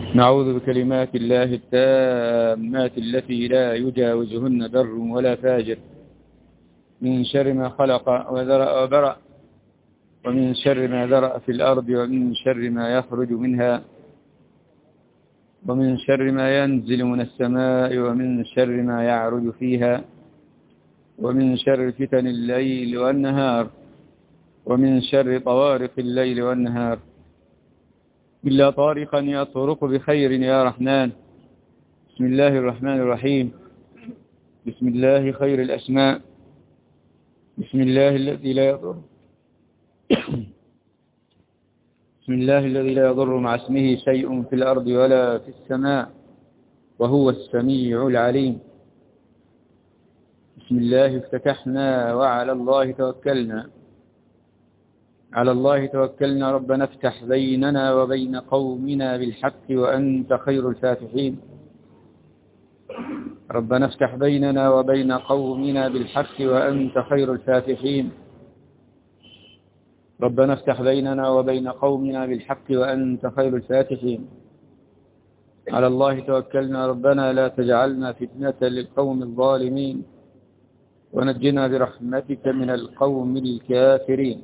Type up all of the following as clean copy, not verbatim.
نعوذ بكلمات الله التامات التي لا يجاوزهن بر ولا فاجر من شر ما خلق وذرأ وبرأ، ومن شر ما ذرأ في الأرض، ومن شر ما يخرج منها، ومن شر ما ينزل من السماء، ومن شر ما يعرج فيها، ومن شر فتن الليل والنهار، ومن شر طوارق الليل والنهار، إلا طارقا يطرق بخير يا رحمن. بسم الله الرحمن الرحيم. بسم الله خير الأسماء. بسم الله الذي لا يضر بسم الله الذي لا يضر مع اسمه شيء في الأرض ولا في السماء، وهو السميع العليم. بسم الله افتتحنا وعلى الله توكلنا. على الله توكلنا، ربنا افتح بيننا وبين قومنا بالحق وأنت خير الفاتحين. ربنا افتح بيننا وبين قومنا بالحق وأنت خير الفاتحين. ربنا افتح بيننا وبين قومنا بالحق وأنت خير الفاتحين. على الله توكلنا، ربنا لا تجعلنا فتنة للقوم الظالمين، ونجنا برحمتك من القوم الكافرين.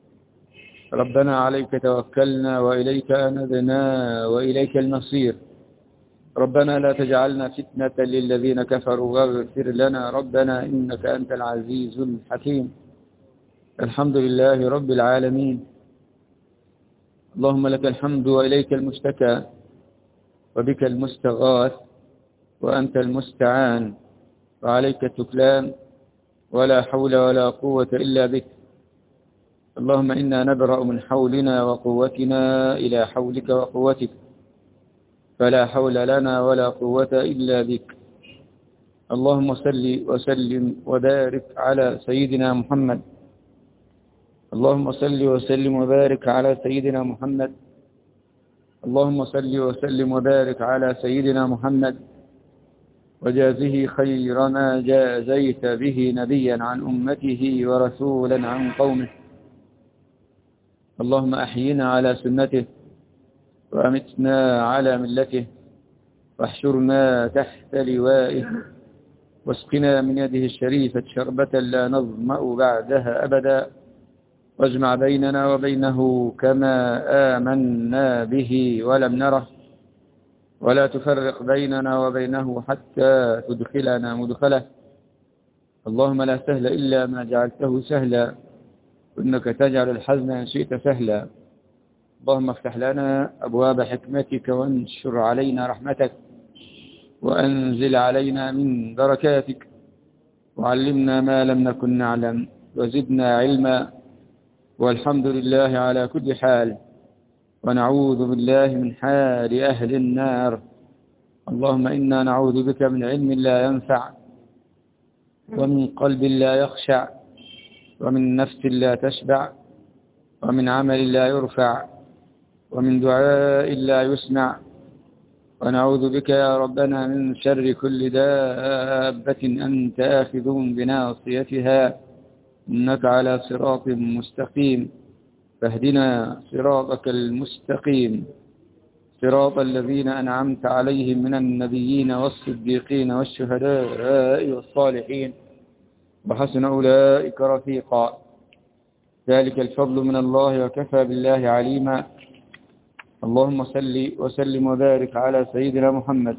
ربنا عليك توكلنا وإليك أنبنا وإليك المصير. ربنا لا تجعلنا فتنة للذين كفروا واغفر لنا ربنا إنك أنت العزيز الحكيم. الحمد لله رب العالمين. اللهم لك الحمد وإليك المشتكى وبك المستغاث وأنت المستعان وعليك التكلان، ولا حول ولا قوة إلا بك. اللهم إنا نبرأ من حولنا وقوتنا إلى حولك وقوتك، فلا حول لنا ولا قوة إلا بك. اللهم صل وسلم وبارك على سيدنا محمد. اللهم صل وسلم وبارك على سيدنا محمد. اللهم صل وسلم وبارك على سيدنا محمد، وجازه خير ما جازيت به نبيا عن أمته ورسولا عن قومه. اللهم أحينا على سنته وأمتنا على ملته، واحشرنا تحت لوائه، واسقنا من يده الشريفة شربة لا نظمأ بعدها أبدا، واجمع بيننا وبينه كما آمنا به ولم نره، ولا تفرق بيننا وبينه حتى تدخلنا مدخله. اللهم لا سهل إلا ما جعلته سهلا، إنك تجعل الحزن إن شئت سهلا. اللهم افتح لنا أبواب حكمتك وانشر علينا رحمتك، وأنزل علينا من بركاتك، وعلمنا ما لم نكن نعلم وزدنا علما. والحمد لله على كل حال، ونعوذ بالله من حال أهل النار. اللهم إنا نعوذ بك من علم لا ينفع، ومن قلب لا يخشع، ومن نفس لا تشبع، ومن عمل لا يرفع، ومن دعاء لا يسمع. ونعوذ بك يا ربنا من شر كل دابة أنت آخذ بناصيتها، إنك على صراط مستقيم. فاهدنا صراطك المستقيم، صراط الذين أنعمت عليهم من النبيين والصديقين والشهداء والصالحين، وحسن أولئك رفيقا. ذلك الفضل من الله، وكفى بالله عليما. اللهم صل وسلم وبارك على سيدنا محمد.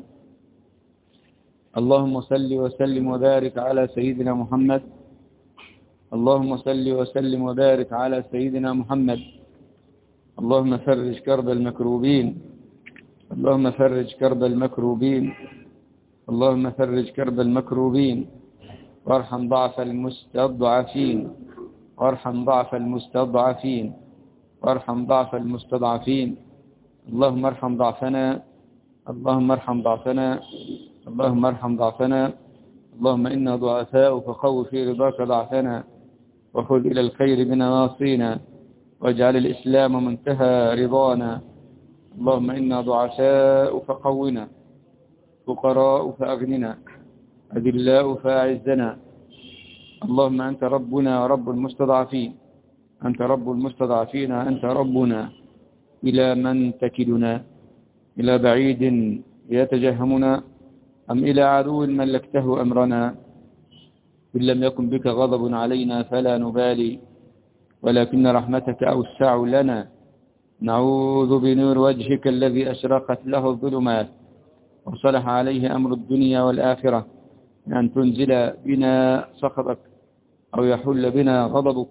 اللهم صل وسلم وبارك على سيدنا محمد. اللهم صل وسلم وبارك على سيدنا محمد. اللهم فرج كرب المكروبين. اللهم فرج كرب المكروبين. اللهم فرج كرب المكروبين، وارحم ضعف المستضعفين. وارحم ضعف المستضعفين. وارحم ضعف المستضعفين. اللهم ارحم ضعفنا. اللهم ارحم ضعفنا. اللهم ارحم ضعفنا. اللهم إنا ضعفاء فقو في رضاك ضعفنا، وخذ إلى الخير بنواصينا، واجعل الإسلام منتهى رضانا. اللهم إنا ضعفاء فقونا، فقراء فأغننا، أذلاء فأعزنا. اللهم أنت ربنا ورب المستضعفين. أنت رب المستضعفين، أنت ربنا. إلى من تكلنا؟ إلى بعيد يتجهمنا أم إلى عدو ملكته أمرنا؟ إن لم يكن بك غضب علينا فلا نبالي، ولكن رحمتك أوسع لنا. نعوذ بنور وجهك الذي أشرقت له الظلمات وصلح عليه أمر الدنيا والآخرة أن تنزل بنا سخطك أو يحل بنا غضبك.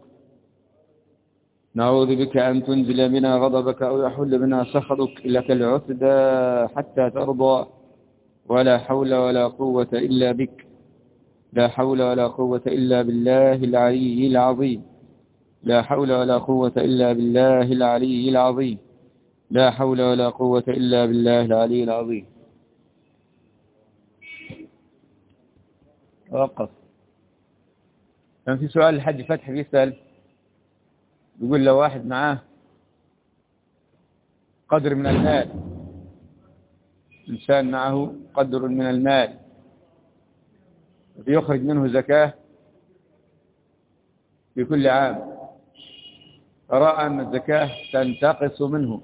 نعوذ بك أن تنزل بنا غضبك أو يحل بنا سخطك، لك العتدى حتى ترضى، ولا حول ولا قوة إلا بك. لا حول ولا قوة إلا بالله العلي العظيم. لا حول ولا قوة إلا بالله العلي العظيم. لا حول ولا قوة إلا بالله العلي العظيم. توقف. كان في سؤال الحج فتحي بيسأل، بيقول لو واحد معاه قدر من المال، إنسان معه قدر من المال يخرج منه زكاة في كل عام، فرأى أن الزكاة تنتقص منه،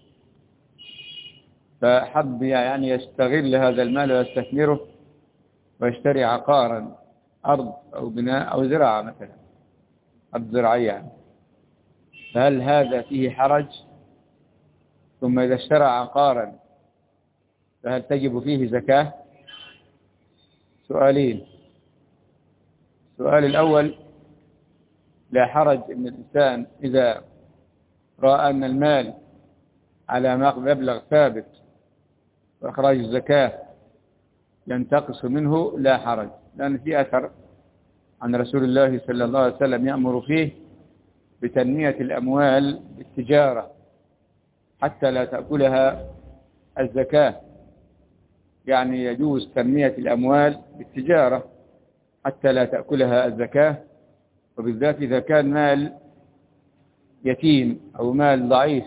فحب يعني يستغل هذا المال ويستثمره ويشتري عقارا، أرض أو بناء أو زراعة مثلا، أرض زراعية، فهل هذا فيه حرج؟ ثم إذا اشترى عقارا فهل تجب فيه زكاة؟ سؤالين. السؤال الأول، لا حرج أن الإنسان إذا رأى أن المال على مبلغ ثابت وإخراج الزكاة ينتقص منه، لا حرج، لأن في أثر عن رسول الله صلى الله عليه وسلم يأمر فيه بتنمية الأموال بالتجارة حتى لا تأكلها الزكاة. يعني يجوز تنمية الأموال بالتجارة حتى لا تأكلها الزكاة، وبالذات إذا كان مال يتيم أو مال ضعيف،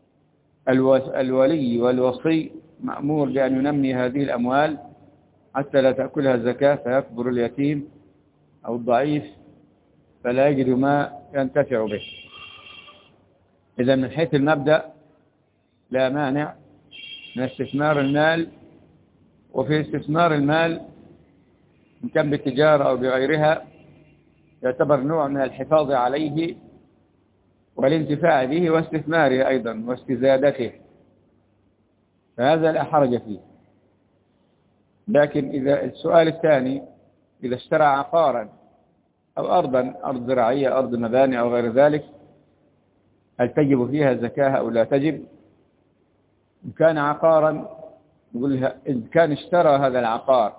الولي والوصي مأمور بأن ينمي هذه الأموال حتى لا تأكلها الزكاة، فيكبر اليتيم أو الضعيف فلا يجد ما ينتفع به. إذا من حيث المبدأ لا مانع من استثمار المال، وفي استثمار المال إن كان بالتجارة أو بغيرها يعتبر نوع من الحفاظ عليه والانتفاع به واستثماره أيضا واستزادته، فهذا لا حرج فيه. لكن إذا السؤال الثاني، إذا اشترى عقارا أو أرضا، أرض زراعية، أرض مباني أو غير ذلك، هل تجب فيها زكاة أو لا تجب؟ إن كان عقارا نقول إن كان اشترى هذا العقار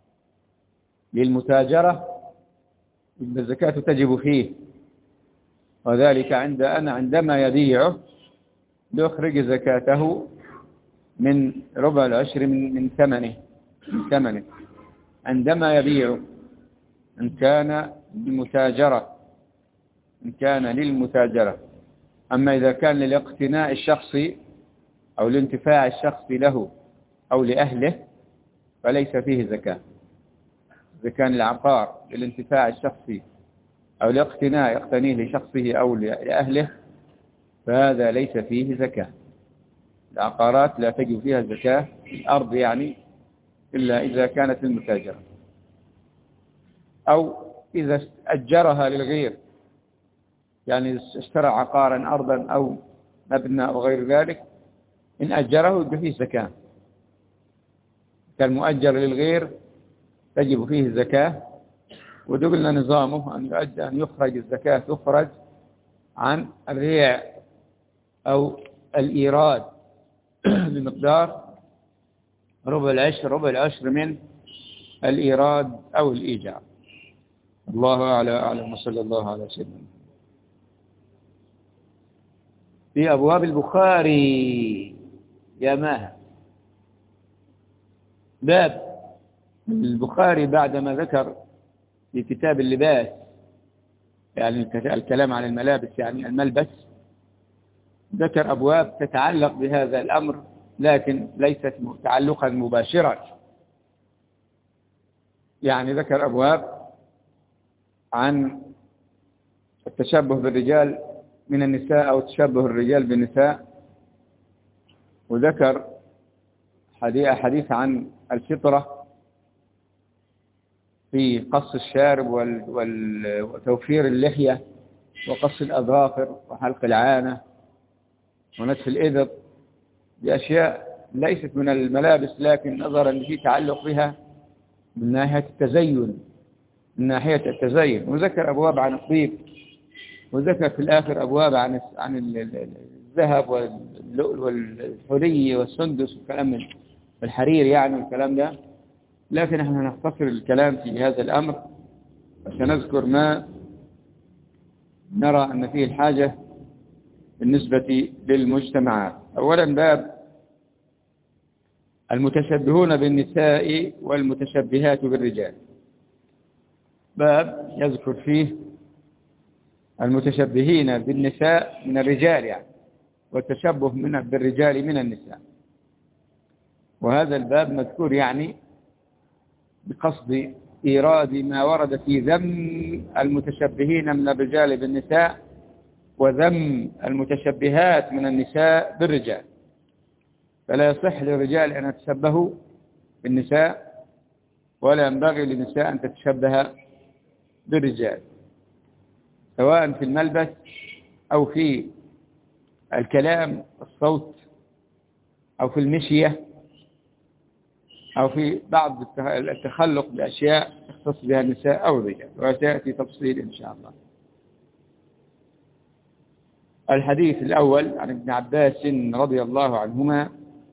للمتاجرة الزكاة تجب فيه، وذلك عندما يبيعه يخرج زكاته من ربع العشر من ثمنه عندما يبيعه، إن كان للمتاجرة. أما إذا كان للاقتناء الشخصي أو الانتفاع الشخصي له أو لأهله فليس فيه زكاة. إذا كان العقار للانتفاع الشخصي أو لاقتناء يقتنيه لشخصه أو لأهله فهذا ليس فيه زكاة. العقارات لا تجب فيها الزكاة، الأرض يعني، إلا إذا كانت للمتاجرة، أو إذا أجرها للغير، يعني اشترى عقارا، أرضا أو مبنى أو غير ذلك، إن أجره يبقى فيه زكاة. كالمؤجر للغير تجب فيه الزكاة، ودقلنا نظامه أن يخرج الزكاة، تخرج عن الريع أو الإيراد بمقدار ربع العشر من الإيراد أو الإيجار. الله أعلم، وصلى الله على سيدنا. في أبواب البخاري يا ماهر، باب البخاري بعدما ذكر في كتاب اللباس، يعني الكلام عن الملابس يعني الملبس، ذكر أبواب تتعلق بهذا الأمر لكن ليست تعلقا مباشرا. يعني ذكر أبواب عن التشبه بالرجال من النساء أو تشبه الرجال بالنساء، وذكر حديث عن الفطرة في قص الشارب وتوفير اللحية وقص الأظافر وحلق العانة ونتف الإذر. بأشياء ليست من الملابس، لكن نظرا في تعلق بها من ناحية التزين. وذكر أبواب عن الطيب، وذكر في الآخر أبواب عن الذهب واللؤلؤ والحلي والسندس والكلام الحرير يعني والكلام ده. لكن احنا هنختصر الكلام في هذا الأمر وسنذكر ما نرى أن فيه الحاجة بالنسبة للمجتمعات. أولا باب المتشبهون بالنساء والمتشبهات بالرجال. باب يذكر فيه المتشبهين بالنساء من الرجال يعني، والتشبه بالرجال من النساء. وهذا الباب مذكور يعني بقصد إيراد ما ورد في ذم المتشبهين من الرجال بالنساء وذم المتشبهات من النساء بالرجال. فلا يصح للرجال أن يتشبهوا بالنساء، ولا ينبغي للنساء أن تتشبه بالرجال، سواء في الملبس أو في الكلام الصوت أو في المشية أو في بعض التخلق بأشياء تختص بها النساء أو الرجال، وسيأتي تفصيل إن شاء الله. الحديث الأول عن ابن عباس رضي الله عنهما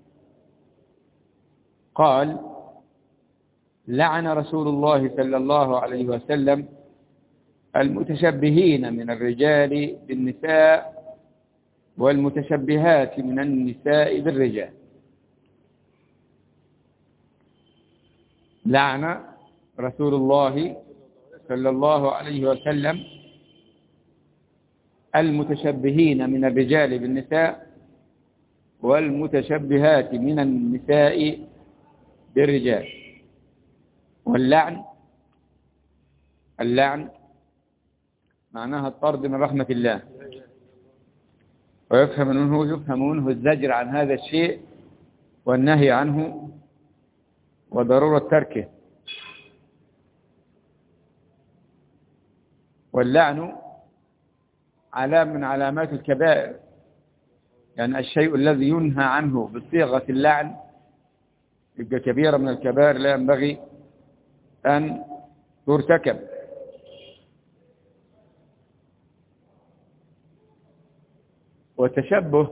قال: لعن رسول الله صلى الله عليه وسلم المتشبهين من الرجال بالنساء والمتشبهات من النساء بالرجال. لعن رسول الله صلى الله عليه وسلم المتشبهين من الرجال بالنساء والمتشبهات من النساء بالرجال. اللعن معناها الطرد من رحمة الله، ويفهم منه الزجر عن هذا الشيء والنهي عنه وضرورة تركه. واللعن علامة من علامات الكبائر، يعني الشيء الذي ينهى عنه بصيغة اللعن يبقى كبيرة من الكبائر لا ينبغي أن ترتكب. والتشبه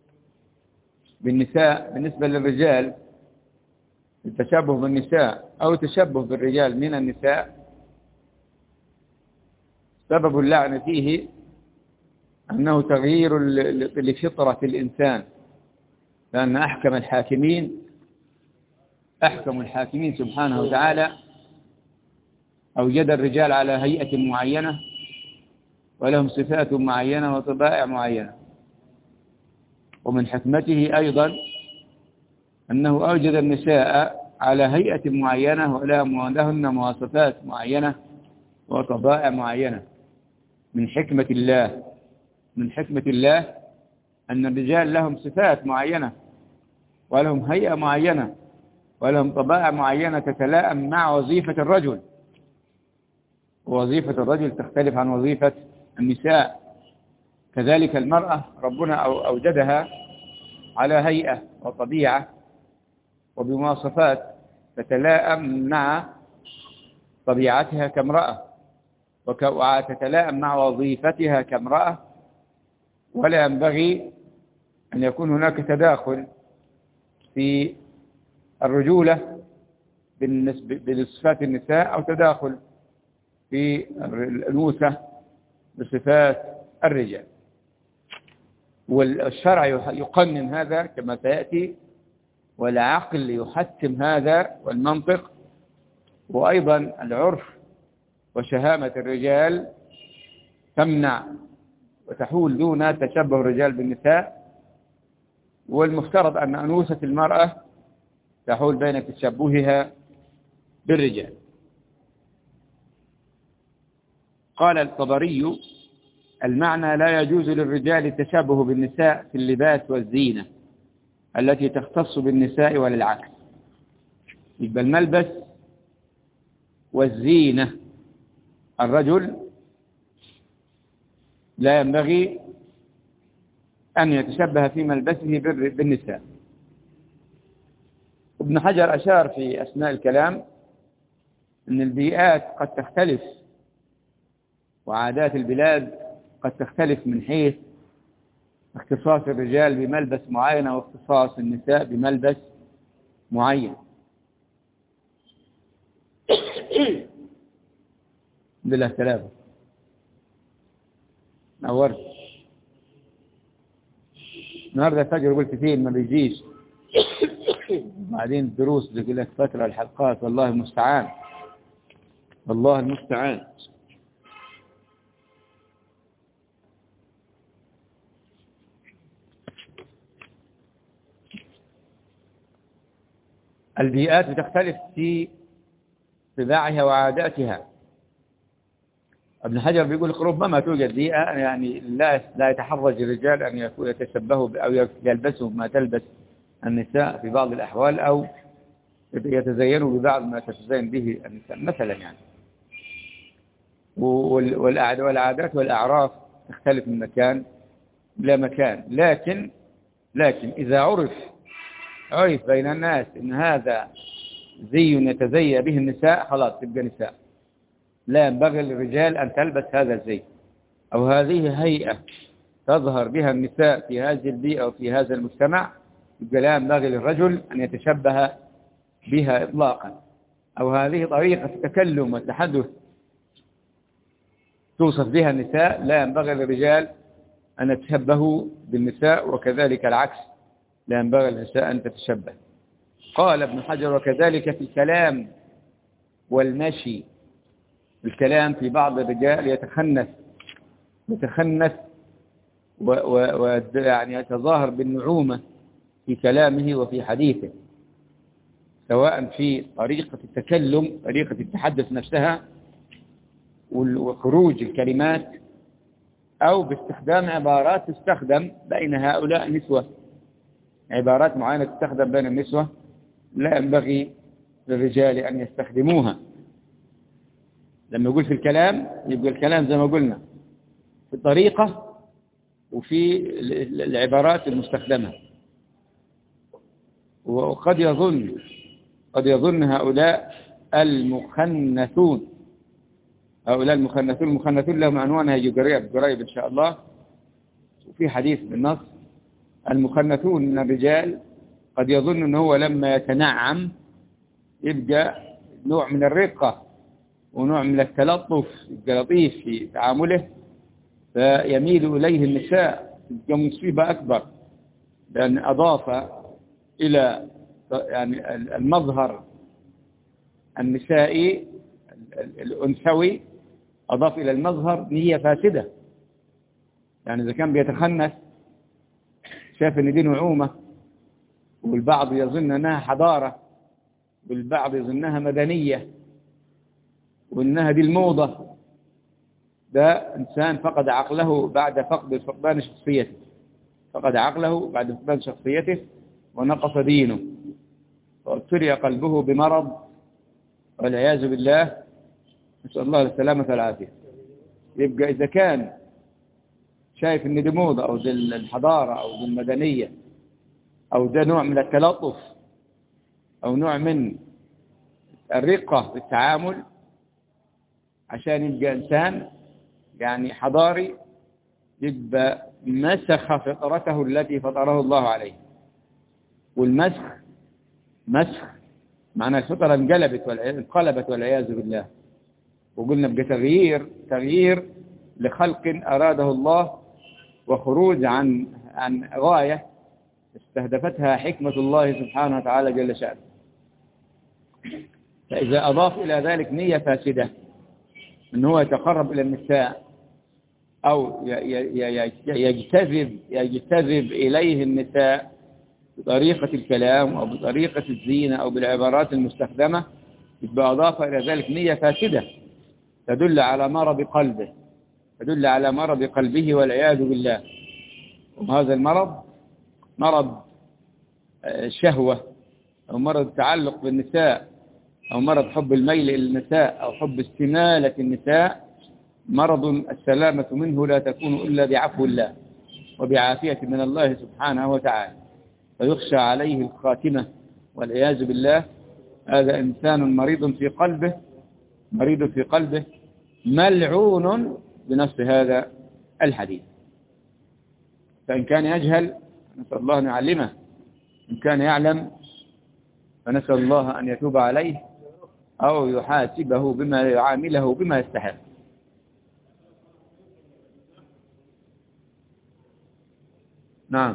بالنساء بالنسبة للرجال، التشبه بالنساء أو التشبه بالرجال من النساء، سبب اللعن فيه أنه تغيير لفطرة الإنسان، لأن أحكم الحاكمين سبحانه وتعالى أوجد الرجال على هيئة معينة ولهم صفات معينة وطبائع معينة. ومن حكمته أيضا أنه أوجد النساء على هيئة معينة ولهن مواصفات معينة وطبائع معينة. من حكمة الله أن الرجال لهم صفات معينة ولهم هيئة معينة ولهم طبائع معينة تتلائم مع وظيفة الرجل، ووظيفة الرجل تختلف عن وظيفة النساء. كذلك المرأة ربنا أوجدها على هيئة وطبيعة وبمواصفات تتلائم مع طبيعتها كامرأة وتتلائم مع وظيفتها كامرأة، ولا ينبغي أن يكون هناك تداخل في الرجولة بصفات النساء أو تداخل في الأنوثة بصفات الرجال. والشرع يقنن هذا كما سيأتي، والعقل يحتم هذا والمنطق، وأيضا العرف وشهامة الرجال تمنع وتحول دون تشبه الرجال بالنساء. والمفترض أن أنوثة المرأة تحول بين تشبهها بالرجال. قال الطبري: المعنى لا يجوز للرجال التشبه بالنساء في اللباس والزينة، التي تختص بالنساء ولا العكس. يبقى الملبس والزينة الرجل لا ينبغي أن يتشبه في ملبسه بالنساء. ابن حجر أشار في أثناء الكلام أن البيئات قد تختلف وعادات البلاد قد تختلف من حيث اختصاص الرجال بملبس معين واختصاص النساء بملبس معين. بالله سلامة نورت. النهارده الفجر قلت فيه ما بيجيش، بعدين الدروس بيقول لك فترة الحلقات، والله المستعان والله المستعان. البيئات بتختلف في طباعها وعاداتها. ابن حجر بيقول ربما توجد بيئة يعني لا يتحرج الرجال أن يتشبهوا أو يلبسوا ما تلبس النساء في بعض الأحوال، أو يتزينوا ببعض ما تتزين به النساء مثلا يعني. والعادات والأعراف تختلف من مكان إلى مكان، لكن إذا عرف بين الناس إن هذا زي يتزي به النساء خلاص تبقى نساء. لا ينبغي للرجال أن تلبس هذا الزي أو هذه هيئة تظهر بها النساء في هذه البيئة وفي هذا المجتمع، يبقى لا ينبغي للرجل أن يتشبه بها إطلاقا. أو هذه طريقة التكلم والتحدث توصف بها النساء، لا ينبغي للرجال أن يتشبهوا بالنساء، وكذلك العكس لا ينبغي للنساء أن تتشبه. قال ابن حجر وكذلك في الكلام والمشي. الكلام في بعض الرجال يتخنث ويعني يتظاهر بالنعومة في كلامه وفي حديثه، سواء في طريقة التكلم، طريقة التحدث نفسها وخروج الكلمات، أو باستخدام عبارات تستخدم بين هؤلاء النسوة، عبارات معينة تستخدم بين النسوة لا ينبغي للرجال أن يستخدموها. لما يقول في الكلام يبقى الكلام زي ما قلنا في الطريقة وفي العبارات المستخدمة. وقد يظن هؤلاء المخنثون لهم عنوان هيجي قريب إن شاء الله، وفي حديث بالنص. المخنثون من الرجال قد يظن أنه هو لما يتنعم يبقى نوع من الرقة ونوع من التلطف، يبقى لطيف في تعامله، فيميل إليه النساء، يبقى مصيبة أكبر، لأن أضاف إلى يعني المظهر النسائي الأنثوي، أضاف إلى المظهر نية فاسدة. يعني إذا كان بيتخنث شاف أن دي نعومة، والبعض يظن أنها حضارة، والبعض يظنها مدنية، وأنها دي الموضة، ده إنسان فقد عقله بعد فقدان شخصيته، ونقص دينه، وابتلي قلبه بمرض والعياذ بالله، نسأل الله السلامة والعافية. يبقى إذا كان شايف ان دي موضة او دي الحضارة او دي المدنية او ده نوع من التلطف او نوع من الرقة في التعامل، عشان يبقى انسان يعني حضاري، يبقى مسخ فطرته التي فطره الله عليه. والمسخ معنى الفطرة انقلبت والعياذ بالله. وقلنا بقى تغيير لخلق أراده الله، وخروج عن غاية استهدفتها حكمة الله سبحانه وتعالى جل شأنه. فإذا أضاف إلى ذلك نية فاسدة أنه هو يتقرب إلى النساء، أو يجتذب إليه النساء بطريقة الكلام أو بطريقة الزينة أو بالعبارات المستخدمة، يبقى أضاف إلى ذلك نية فاسدة تدل على مرض قلبه والعياذ بالله. وهذا المرض مرض الشهوة أو مرض التعلق بالنساء أو مرض حب الميل إلى النساء أو حب استمالة النساء، مرض السلامة منه لا تكون إلا بعفو الله وبعافية من الله سبحانه وتعالى، فيخشى عليه الخاتمة والعياذ بالله. هذا إنسان مريض في قلبه، مريض في قلبه، ملعون بنفس هذا الحديث. فإن كان يجهل نسأل الله أن يعلمه، إن كان يعلم فنسأل الله أن يتوب عليه أو يحاسبه بما يعامله بما يستحق. نعم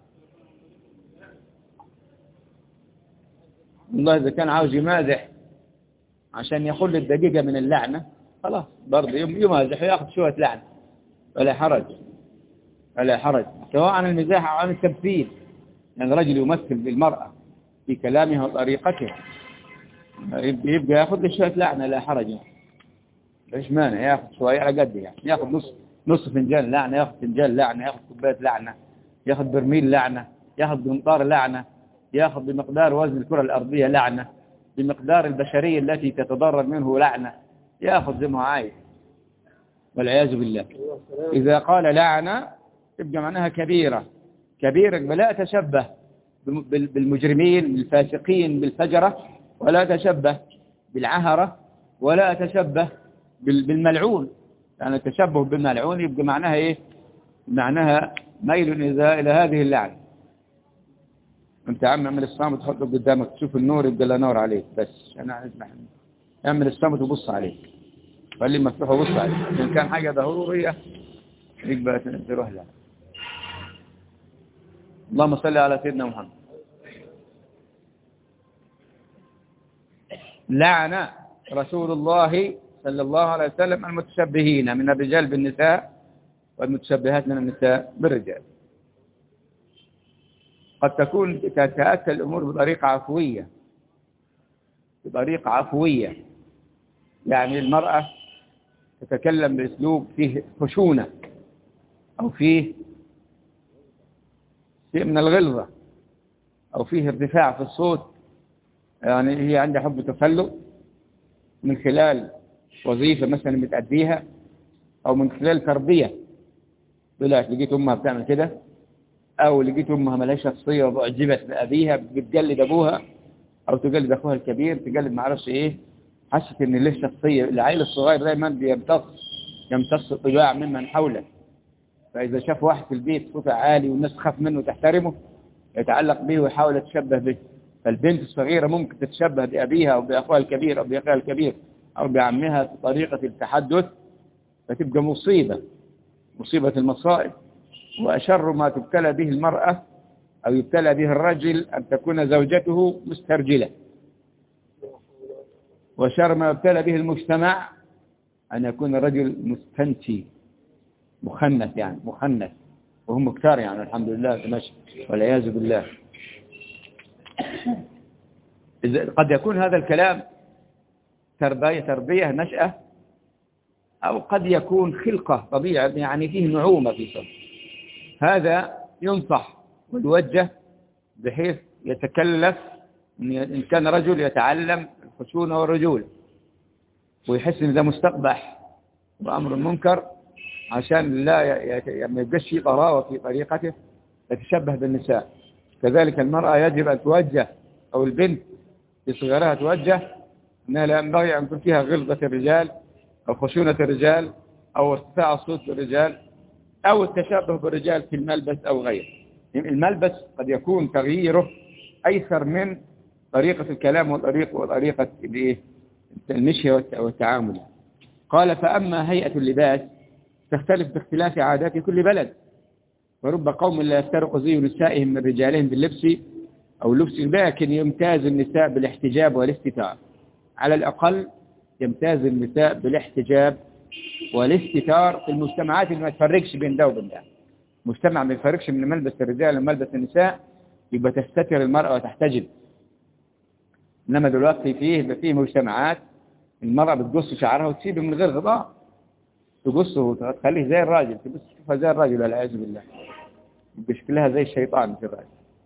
والله إذا كان عاوز يمازح عشان يخل الدقيقة من اللعنة خلاص برضه يمازح ويأخذ شوية لعنة ولا حرج، ولا حرج، سواء عن المزاح أو عن التمثيل. يعني رجل يمثل بالمرأة في كلامها وطريقته يبقى يأخذ له شوية لعنة لا حرج، ليش مانع يأخذ شوية على قده، يعني يأخذ نص فنجان لعنة، يأخذ فنجان لعنة، يأخذ كوباية لعنة، يأخذ برميل لعنة، يأخذ بمقدار لعنة، يأخذ بمقدار وزن الكرة الأرضية لعنة، بمقدار البشرية التي تتضرر منه لعنة، يأخذ زي ما عايز والعياذ بالله. إذا قال لعنة تبقى معناها كبيرة، كبيرة لا تشبه بالمجرمين بالفاسقين بالفجرة، ولا تشبه بالعهرة، ولا تشبه بالملعون. يعني التشبه بالملعون يبقى معناها إيه؟ معناها ميل إلى هذه اللعنة. أنت عم اعمل الصامت تحطه قدامك تشوف النور يبقى لا نور عليك، بس أنا أسمح اعمل الصامت وبص عليك، خليه مفتوح وبص عليك، إن كان حاجة ضرورية يبقى تروح لها. اللهم صل على سيدنا محمد. لعن رسول الله صلى الله عليه وسلم المتشبهين من الرجال بالنساء والمتشبهات من النساء بالرجال. قد تكون تتأتى الأمور بطريقة عفوية، بطريقة عفوية، يعني المرأة تتكلم بأسلوب فيه خشونة أو فيه شيء من الغلظة أو فيه ارتفاع في الصوت، يعني هي عندها حب تفلق من خلال وظيفة مثلا بتأديها أو من خلال تربية، طلعت لقيت أمها بتعمل كده، أو لقيت أمها ملهاش شخصية وأعجبت بأبيها بتقلد أبوها أو تقلد أخوها الكبير، تقلد معرفش إيه، حست إن له شخصية. العيل الصغير دايما يمتص طباع ممن حوله، فإذا شاف واحد في البيت صوته عالي والناس تخاف منه وتحترمه يتعلق به ويحاول يتشبه به. فالبنت الصغيرة ممكن تتشبه بأبيها أو بأخوها الكبير أو بأخوها الكبير أو بعمها في طريقة التحدث، فتبقى مصيبة المصائب. وأشر ما تبتلى به المرأة أو يبتلى به الرجل أن تكون زوجته مسترجلة، وشر ما يبتلى به المجتمع أن يكون الرجل مستنتي مخنث، يعني مخنث، وهم كتار يعني الحمد لله تمشي والعياذ بالله. قد يكون هذا الكلام تربية نشأة، أو قد يكون خلقة طبيعة، يعني فيه نعومة في صدر. هذا ينصح ويوجه بحيث يتكلف إن كان رجل يتعلم الخشونة والرجولة ويحس إن ده مستقبح وأمر منكر، عشان لا ما يبقاش شيء طراوة في طريقته يتشبه بالنساء. كذلك المرأة يجب أن توجه، أو البنت في صغرها توجه أنها لا ينبغي أن يكون فيها غلظة الرجال أو خشونة الرجال أو ارتفاع الصوت بالرجال أو التشبه بالرجال في الملبس أو غيره. الملبس قد يكون تغييره أيسر من طريقة الكلام وطريقة المشي والتعامل. قال فأما هيئة اللباس تختلف باختلاف عادات كل بلد، ورب قوم لا يفترق زي نسائهم من رجالهم باللبس أو اللبس، لكن يمتاز النساء بالاحتجاب والاستتار. على الأقل يمتاز النساء بالاحتجاب والاستتار في المجتمعات اللي ما تفرقش بين ده وبين ده. مجتمع ما يفرقش من ملبس الرجال وملبس النساء يبقى تستتر المرأة وتحتجب. إنما دلوقتي فيه مجتمعات المرأة بتقص شعرها وتسيبه من غير غطاء، تقصه وتخليه زي الراجل، تشوفها زي الراجل والعياذ بالله، يبقى شكلها زي الشيطان في الراجل.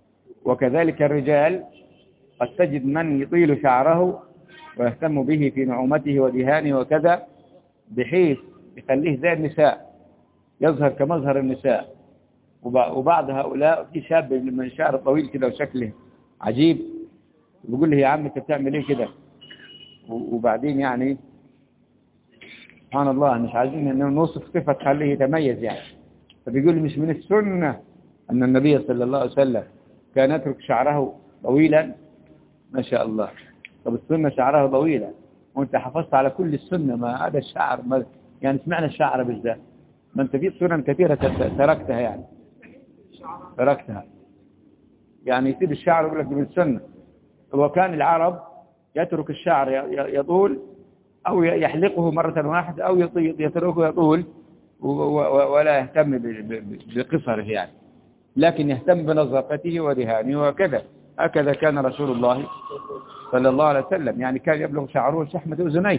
وكذلك الرجال قد تجد من يطيل شعره ويهتم به في نعومته ودهانه وكذا، بحيث يخليه زي النساء، يظهر كمظهر النساء. وبعض هؤلاء في شاب من شعر طويل كده وشكله عجيب، بيقول لي يا عم انت بتعمل ايه كده؟ وبعدين يعني سبحان الله مش عايزين ان نوصف صفة تخليه يتميز يعني. فبيقول مش من السنة أن النبي صلى الله عليه وسلم كان يترك شعره طويلا. ما شاء الله. طب السنة شعرها طويلة وانت حفظت على كل السنة، ما هذا الشعر ما يعني سمعنا الشعر بالذات، ما انت في سنن كثيرة تركتها يعني تركتها يعني يسيب الشعر يقول لك من السنة. وكان العرب يترك الشعر يطول أو يحلقه مرة واحدة أو يتركه يطول ولا يهتم بقصره يعني، لكن يهتم بنظافته ودهانه وكذا. هكذا كان رسول الله صلى الله عليه وسلم، يعني كان يبلغ شعره شحمة أذنيه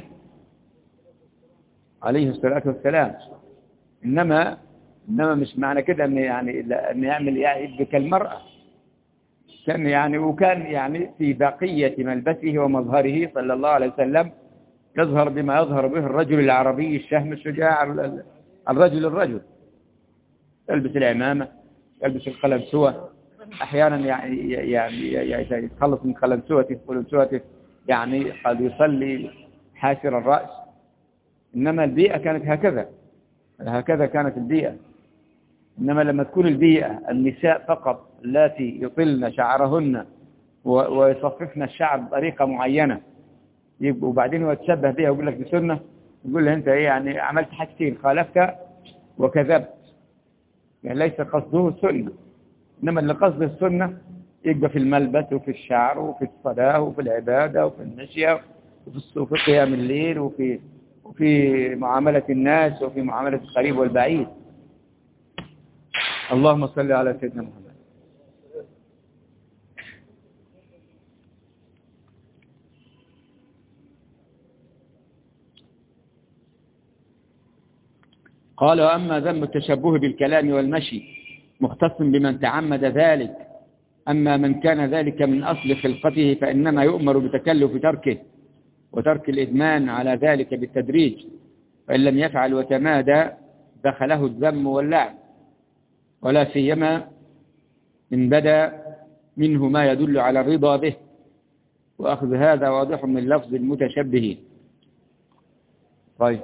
عليه الصلاة والسلام. إنما مش معنى كده أن يعني أن يعمل يبقى كالمرأة. كان يعني وكان يعني في بقية ملبسه ومظهره صلى الله عليه وسلم يظهر بما يظهر به الرجل العربي الشهم الشجاع، الرجل يلبس العمامة، يلبس القلنسوة، أحيانا يعني يتخلص من قلنسوته يعني قد يصلي حاشر الرأس. إنما البيئة كانت هكذا كانت البيئة. إنما لما تكون البيئة النساء فقط التي يطلن شعرهن ويصففن الشعر بطريقة معينة، وبعدين هو يتشبه بها ويقول لك بسنة، يقول له أنت إيه يعني عملت حاجتين، خالفت وكذبت، يعني ليس قصده السنة. إنما اللي قصده السنة يبقى في الملبس وفي الشعر وفي الصلاة وفي العبادة وفي المشية وفي قيام الليل وفي معاملة الناس وفي معاملة القريب والبعيد. اللهم صل على سيدنا محمد. قال وأما ذم التشبه بالكلام والمشي مختص بمن تعمد ذلك، أما من كان ذلك من أصل خلقته فإنما يؤمر بتكلف تركه وترك الإدمان على ذلك بالتدريج، فإن لم يفعل وتمادى دخله الذم واللعن، ولا سيما إن بدا منه ما يدل على الرضا به، وأخذ هذا واضح من لفظ المتشبهين. طيب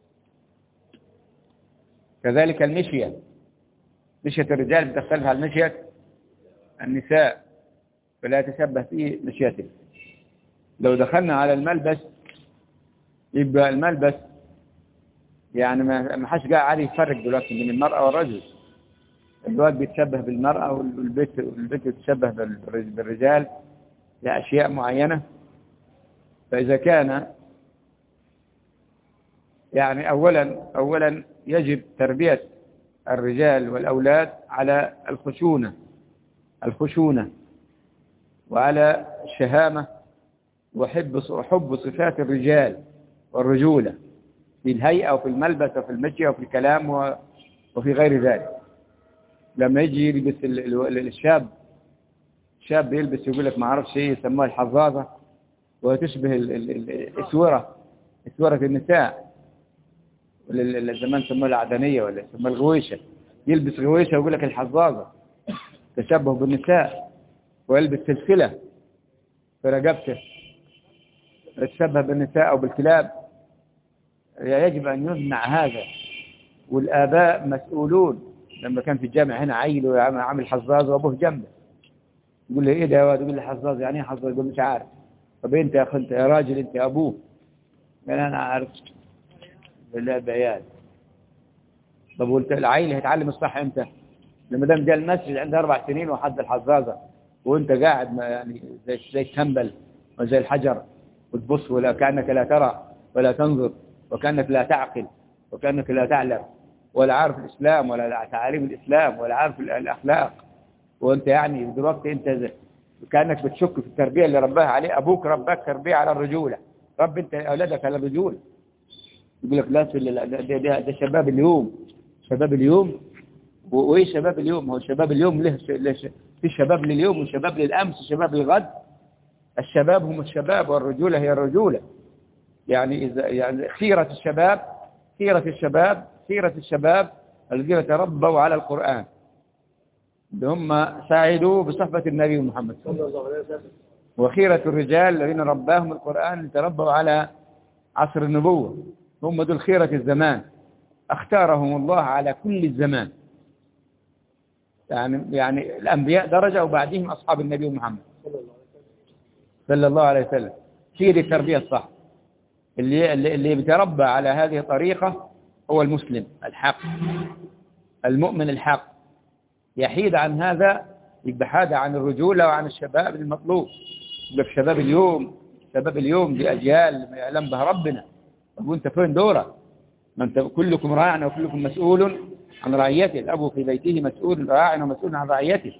كذلك المشية، مشية الرجال بتختلف عن مشية النساء، فلا يتشبه فيه مشيته. لو دخلنا على الملبس يبقى الملبس يعني ما حدش قاعد عليه يفرق دلوقتي بين المرأة والرجل. الواد بيتشبه بالمرأة والبنت بتتشبه بالرجال لأشياء معينة. فإذا كان يعني أولا يجب تربية الرجال والأولاد على الخشونة وعلى الشهامة وحب صفات الرجال والرجولة في الهيئة وفي الملبس وفي المشي وفي الكلام وفي غير ذلك. لما يجي يلبس الشاب يلبس يقول لك ما اعرفش ايه يسموها الحظاظة، وتشبه اسورة النساء، زمان سموها العدنية ولا يسموها الغويشة. يلبس غويشة ويقول لك الحظاظة، تشبه بالنساء. ويلبس سلسلة في رقبته يتشبه بالنساء أو بالكلاب. يجب أن يمنع هذا، والآباء مسؤولون. لما كان في الجامع هنا عيل عامل حظاظ وأبوه جنبه، يقول له إيه ده يا واد؟ يقول له حظاظ. يعني إيه حظاظ؟ يقول مش عارف. طب أنت يا أخي، أنت يا راجل، أنت يا أبوه. قال أنا عارف. بالله بعيال. طب وانت العيل هيتعلم الصح امتى؟ لما دام جاء المسجد عنده 4 سنين وحد الحظاظة، وانت قاعد يعني زي التنبل وزي الحجر وتبص ولا كأنك لا ترى ولا تنظر، وكأنك لا تعقل وكأنك لا تعلم ولا عارف الإسلام ولا تعاليم الإسلام ولا عارف الأخلاق. وانت يعني دلوقتي انت كأنك بتشك في التربية اللي رباها عليه أبوك. رباك تربية على الرجولة، رب انت أولادك على الرجولة. يقول لك لا ده شباب اليوم. وايه شباب اليوم؟ هو شباب اليوم له في شباب لليوم وشباب للأمس وشباب للغد. الشباب هم الشباب والرجولة هي الرجولة. يعني إذا يعني خيرة الشباب الذين تربوا على القرآن، اللي هم ساعدوا بصحبة النبي محمد صلى الله عليه وسلم. وخيرة الرجال الذين رباهم القرآن اللي تربوا على عصر النبوة، هم دول خيرة الزمان، اختارهم الله على كل الزمان. يعني الأنبياء درجة وبعدهم أصحاب النبي محمد صلى الله عليه وسلم. هي دي التربية الصح. اللي بيتربى على هذه الطريقة هو المسلم الحق، المؤمن الحق. يحيد عن هذا يبقى حاد عن الرجولة وعن الشباب المطلوب. يبقى في شباب اليوم دي أجيال ما يعلم بها ربنا. طب وانت فين دورك؟ ما انت كلكم راع وكلكم مسؤول عن رعيته. الأب في بيته مسؤول راع ومسؤول عن رعيته،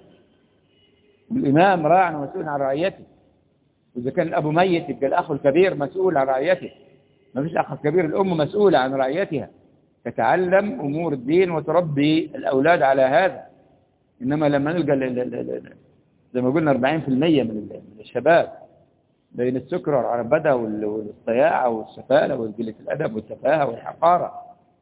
والإمام راع ومسؤول عن رعيته. وإذا كان الأب ميت يبقى الأخ الكبير مسؤول عن رعيته. ما فيش أخ كبير، الأم مسؤولة عن رعيتها، تتعلم أمور الدين وتربي الأولاد على هذا. إنما لما نلقى زي ما قلنا 40% من الشباب بين السكر والعربدة والصياعة والسفالة وقلة الأدب والتفاهة والحقارة،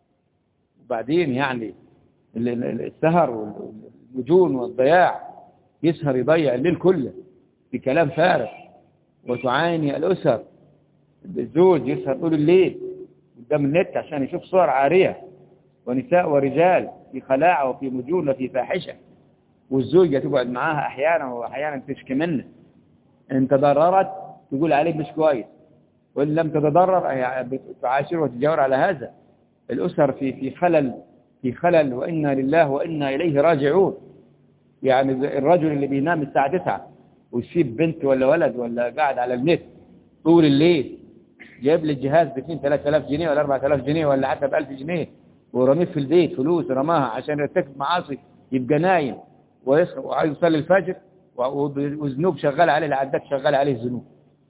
وبعدين يعني السهر والمجون والضياع، يسهر يضيع الليل كله بكلام فارغ، وتعاني الأسر. الزوج يسهر طول الليل قدام النت عشان يشوف صور عارية ونساء ورجال في خلاعة وفي مجون وفي فاحشة، والزوجة تقعد معاها أحيانا وأحيانا تشكي منه. إن تضررت تقول عليك مش كويس، وإن لم تتضرر تعاشر وتجاور على هذا. الأسر في خلل وإنا لله وإنا إليه راجعون. يعني الرجل اللي بينام الساعة 9 ويسيب بنت ولا ولد ولا قاعد على النت طول الليل، جايب لي الجهاز ب 2-3,000 جنيه ولا 4,000 جنيه ولا حتى ب1000 جنيه، ورميه في البيت فلوس رماها عشان يرتكب معاصي، يبقى نايم ويصحى وعايز يصلي الفجر وذنوب شغال عليه، العداد شغال عليه ذنوب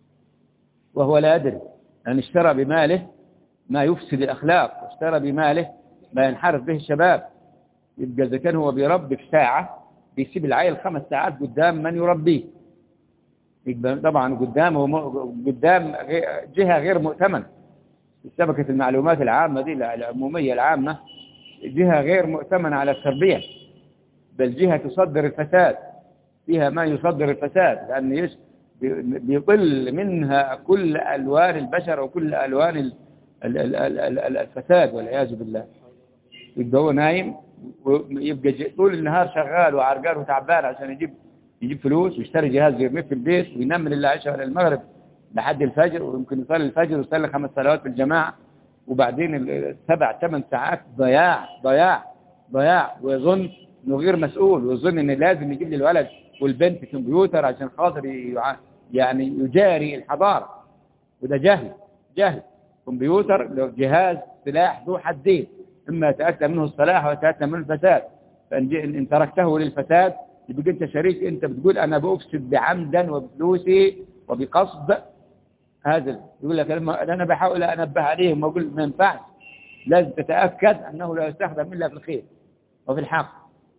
وهو لا يدري أن اشترى بماله ما يفسد الأخلاق، واشترى بماله ما ينحرف به الشباب. يبقى إذا كان هو بيربي في ساعة بيسيب العيل 5 ساعات قدام من يربيه. يبقى طبعا قدام جهة غير مؤتمنة. شبكة المعلومات العامة دي العمومية العامة جهة غير مؤتمنة على التربية، بل جهة تصدر الفساد، فيها ما يصدر الفساد، لأن بيطل منها كل ألوان البشر وكل ألوان الفساد والعياذ بالله. يبقى هو نايم ويبقى طول النهار شغال وعرقان وتعبان عشان يجيب فلوس ويشتري جهاز يرميه في البيت وينام من العشاء ولا المغرب لحد الفجر، ويمكن يصلي الفجر ويصلي 5 صلوات في الجماعة، وبعدين 7-8 ساعات ضياع، ويظن انه غير مسؤول، ويظن ان لازم يجيب لي الولد والبنت كمبيوتر عشان خاطر يعني يجاري الحضارة. وده جهل. كمبيوتر جهاز سلاح ذو حدين، اما يتأتى منه الصلاح ويتأتى منه الفساد. فإن تركته للفساد يبقى انت شريك، انت بتقول انا بأفسد بعمدا وبفلوسي وبقصد. هذا يقول لك انا بحاول انبه عليهم واقول ما ينفعش، لازم تتأكد انه لا يستخدم الا في الخير وفي الحق.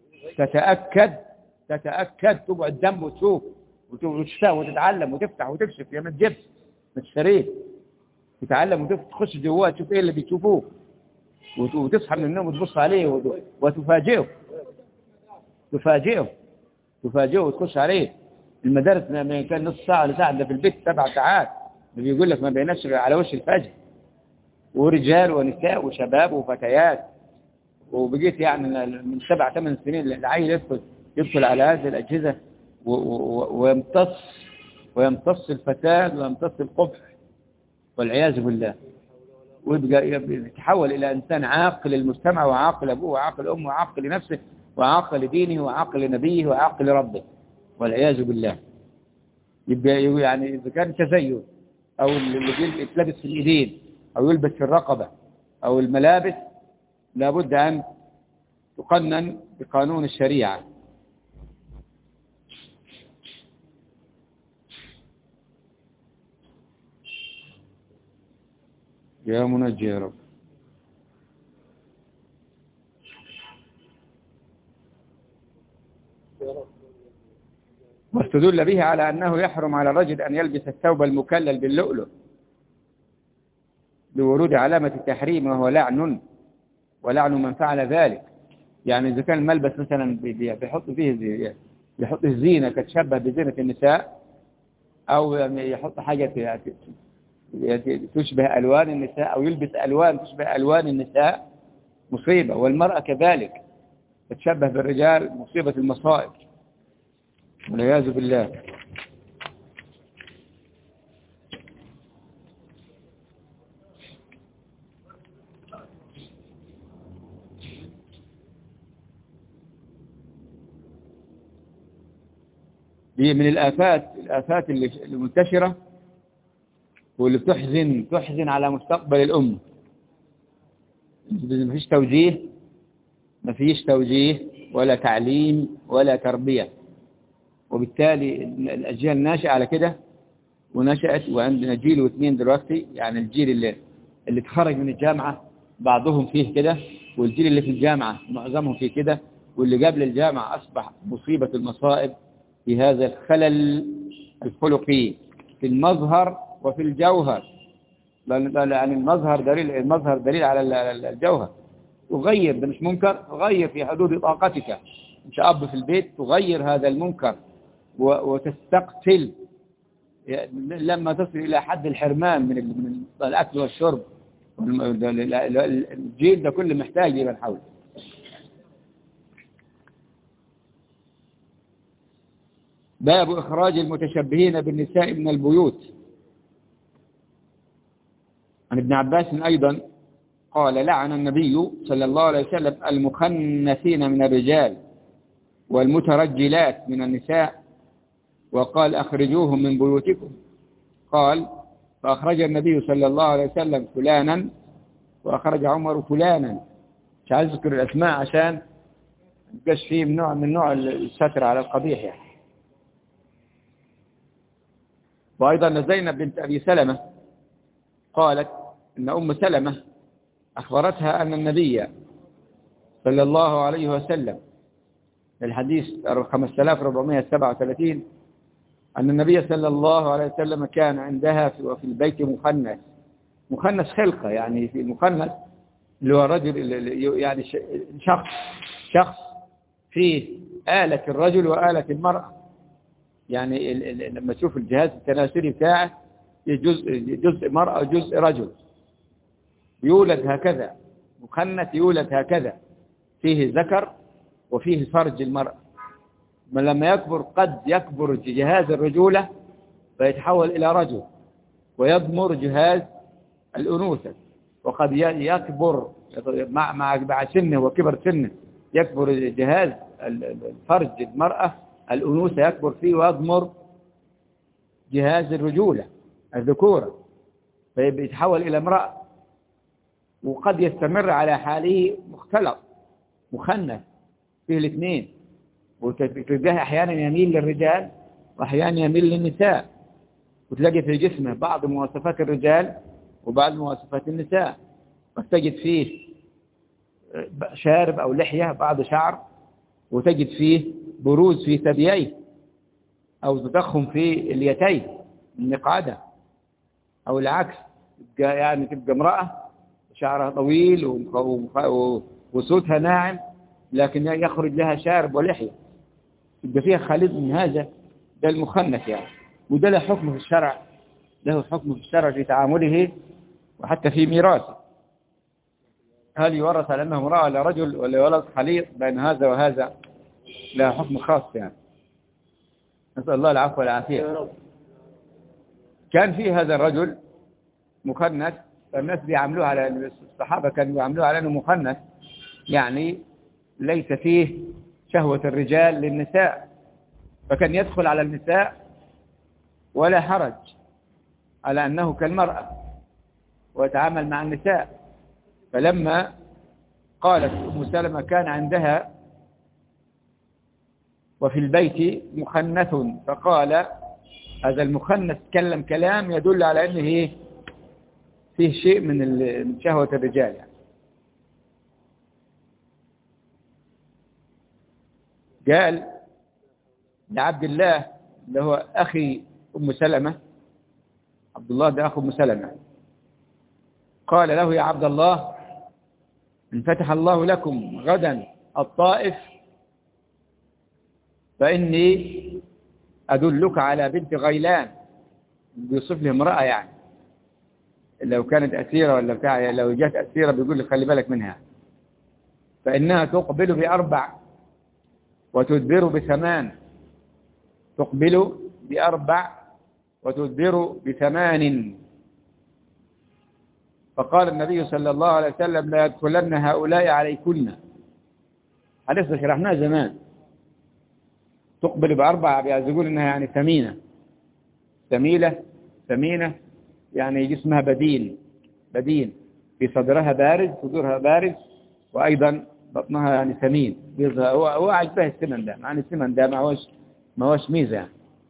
تتأكد تقعد جنبه وتشوف وتشتاق وتتعلم وتفتح وتكشف، يا ما تجيبش ما تشتريه، تتعلم وتخش جواه تشوف ايه اللي بيشوفوه، وتصحى من النوم وتبص عليه وتفاجئه وتخش عليه. المدارس ما كان نص ساعة ولا ساعة، ده في البيت 7 ساعات. بيقول لك ما بيناش على وش الفجر، ورجال ونساء وشباب وفتيات. وبقيت يعني من 7-8 سنين العيل يدخل على هذه الأجهزة ويمتص الفساد ويمتص القبح والعياذ بالله، ويبقى يتحول إلى إنسان عاقل للمجتمع وعاقل أبوه وعاقل أمه وعاقل لنفسه وعاقل لدينه وعاقل لنبيه وعاقل لربه والعياذ بالله. يبقى يعني إذا كان تزين أو اللي يتلبس في الإيدين أو يلبس في الرقبة أو الملابس لابد أن تقنن بقانون الشريعة. يا منجي يا رب. واستدل به على أنه يحرم على الرجل أن يلبس الثوب المكلل باللؤلؤ لورود علامة التحريم، وهو لعن، ولعن من فعل ذلك. يعني إذا كان الملبس مثلا بيحط زينة تتشبه بزينة النساء، أو يحط حاجة تشبه ألوان النساء، أو يلبس ألوان تشبه ألوان النساء، مصيبة. والمرأة كذلك تتشبه بالرجال، مصيبة المصائب والعياذ بالله. دي من الآفات اللي منتشرة، واللي تحزن على مستقبل الأمة. مفيش توجيه ولا تعليم ولا تربية، وبالتالي الأجيال ناشئة على كده، ونشأت. وعندنا جيل واثنين دلوقتي، يعني الجيل اللي تخرج من الجامعة بعضهم فيه كده، والجيل اللي في الجامعة معظمهم فيه كده، واللي قبل الجامعة أصبح مصيبة المصائب في هذا الخلل الخلقي في المظهر وفي الجوهر. لأن المظهر دليل على الجوهر. تغير، ده مش منكر، تغير في حدود طاقتك. انت أب في البيت، تغير هذا المنكر وتستقتل لما تصل إلى حد الحرمان من الأكل والشرب. الجيل ده كله محتاج يبقى نحاول. باب إخراج المتشبهين بالنساء من البيوت. عن ابن عباس أيضا قال: لعن النبي صلى الله عليه وسلم المخنثين من الرجال والمترجلات من النساء، وقال: أخرجوهم من بيوتكم. قال: فأخرج النبي صلى الله عليه وسلم فلانا، وأخرج عمر فلانا. مش عايز أذكر الأسماء عشان ما يبقاش فيه من نوع الستر على القبيح يعني. وأيضا زينب بنت أبي سلمة قالت إن أم سلمة أخبرتها أن النبي صلى الله عليه وسلم، الحديث 5437، أن النبي صلى الله عليه وسلم كان عندها وفي البيت مخنث خلقة، يعني في المخنث اللي هو رجل، يعني شخص فيه آلة الرجل وآلة المرأة. يعني لما تشوف الجهاز التناسلي بتاعه جزء مرأة وجزء رجل، يولد هكذا. مخنث يولد هكذا، فيه ذكر وفيه فرج المرأة. ما لما يكبر قد يكبر جهاز الرجولة فيتحول إلى رجل، ويضمر جهاز الأنوثة. وقد يكبر مع سنه وكبر سنه، يكبر جهاز الفرج المرأة الأنوثة، يكبر فيه ويضمر جهاز الرجولة الذكورة، فيتحول إلى امرأة. وقد يستمر على حاله مختلط مخنث فيه الاثنين، وتلقاه أحيانا يميل للرجال وأحيانا يميل للنساء، وتلاقي في جسمه بعض مواصفات الرجال وبعض مواصفات النساء. وتجد فيه شارب أو لحية بعض شعر، وتجد فيه بروز في ثدييه، أو تضخم في اليتين النقعدة، أو العكس، يعني تبقى امرأة شعرها طويل وصوتها ناعم، لكن يخرج لها شارب ولحية، يبقى فيها خليط من هذا. ده المخنث يعني. وده له حكم في الشرع، في تعامله وحتى في ميراثه. هل يورث على أنه امرأة ولا رجل، ولا يولد خليط بين هذا وهذا؟ له حكم خاص يعني. نسأل الله العفو والعافية. كان في هذا الرجل مخنث، فالناس بيعملوه على الصحابة كانوا بيعملوه على أنه مخنث، يعني ليس فيه شهوة الرجال للنساء، فكان يدخل على النساء ولا حرج على أنه كالمرأة ويتعامل مع النساء. فلما قالت أم سلمة كان عندها وفي البيت مخنث، فقال هذا المخنث تكلم كلام يدل على أنه فيه شيء من شهوة الرجال يعني. قال لعبد الله اللي هو أخي أم سلمة، عبد الله ده أخو أم سلمة، قال له يا عبد الله إن فتح الله لكم غدا الطائف فإني أدلك على بنت غيلان، بيوصف له امرأة يعني لو كانت أسيرة ولا بتاع، لو جات أسيرة بيقول لي خلي بالك منها، فإنها تقبل ب4 وتدبر ب8، تقبل ب4 وتدبر ب8. فقال النبي صلى الله عليه وسلم لا يدخلن هؤلاء عليكن، حديث شرحناه زمان. تقبل ب4 بيقول إنها يعني ثمينة يعني جسمها بدين في صدرها بارز، صدورها بارز، وأيضا بطنها يعني ثمين، هو عجبه السمن ده، معنى السمن ده ما هوش ميزة.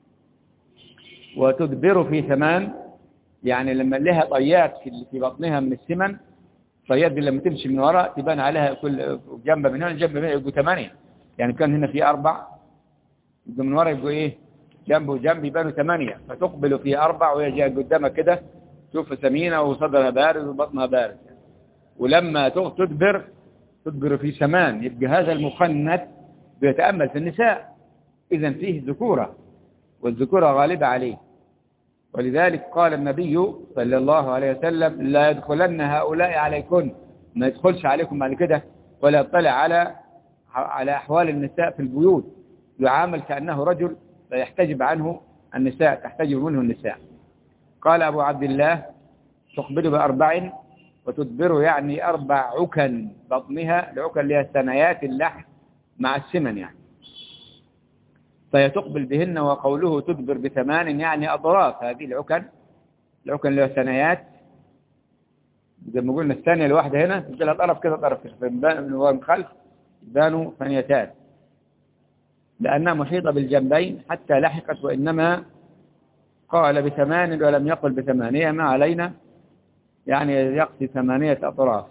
وتدبر في 8 يعني لما لها طيات في بطنها من السمن، طيات دي لما تمشي من وراء تبان عليها كل جنب من هنا جنب من هنا يبقوا 8، يعني كان هنا في 4 يبقوا من وراء يبقوا إيه جنب وجنب يبانوا 8. فتقبل في 4 وهي جايه قدامك كده تشوف ثمينة وصدرها بارز وبطنها بارز. ولما تدبر في 8 يبقى هذا المخنث بيتأمل في النساء، إذن فيه ذكورة، والذكورة غالبة عليه. ولذلك قال النبي صلى الله عليه وسلم لا يدخلن هؤلاء عليكن، ما يدخلش عليكم بعد كده ولا يطلع على أحوال النساء في البيوت، يعامل كأنه رجل لا يحتجب عنه النساء، تحتجب منه النساء. قال أبو عبد الله تقبل ب4 وتدبر يعني 4 عكن بطنها، العكن اللي هي ثنايات اللحم مع السمن يعني، فهي تقبل بهن. وقوله تدبر ب8 يعني أطراف هذه العكن اللي هي ثنايات، زي ما قلنا الثانية الواحدة هنا تبقى لها طرف كده طرف من خلف بانوا ثنيتان، لأنها محيطة بالجنبين حتى لحقت، وإنما قال ب8 ولم يقل ب8، ما علينا يعني يقصي 8 أطراف.